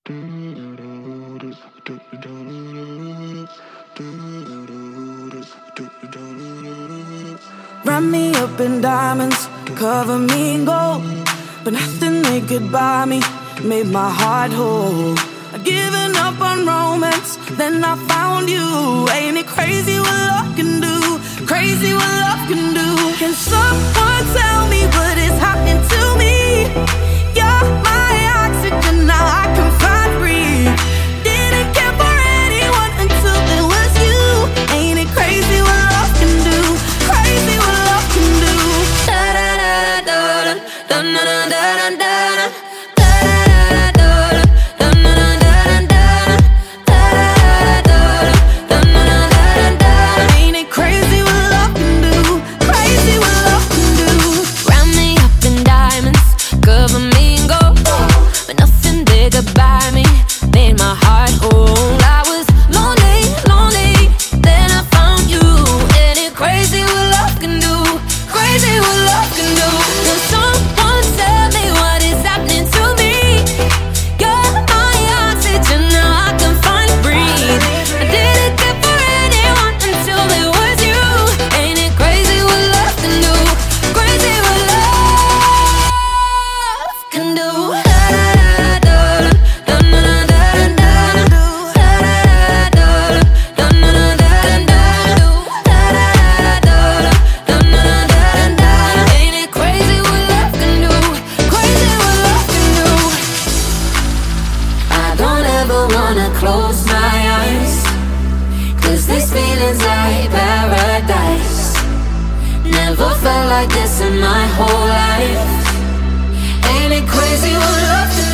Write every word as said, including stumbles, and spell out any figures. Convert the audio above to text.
Wrap me up in diamonds, cover me in gold, but nothing they could buy me made my heart whole. I'd given up on romance, then I found you. Ain't it crazy what love can do? Crazy what love can do. Can someone tell me what is happening to me? You're my oxygen, now I can find breathe. Didn't care for anyone until it was you. Ain't it crazy what love can do? Crazy what love can do. Da da da da da da da da da da. Close my eyes, 'cause these feelings like paradise. Never felt like this in my whole life. Ain't it crazy what love can do?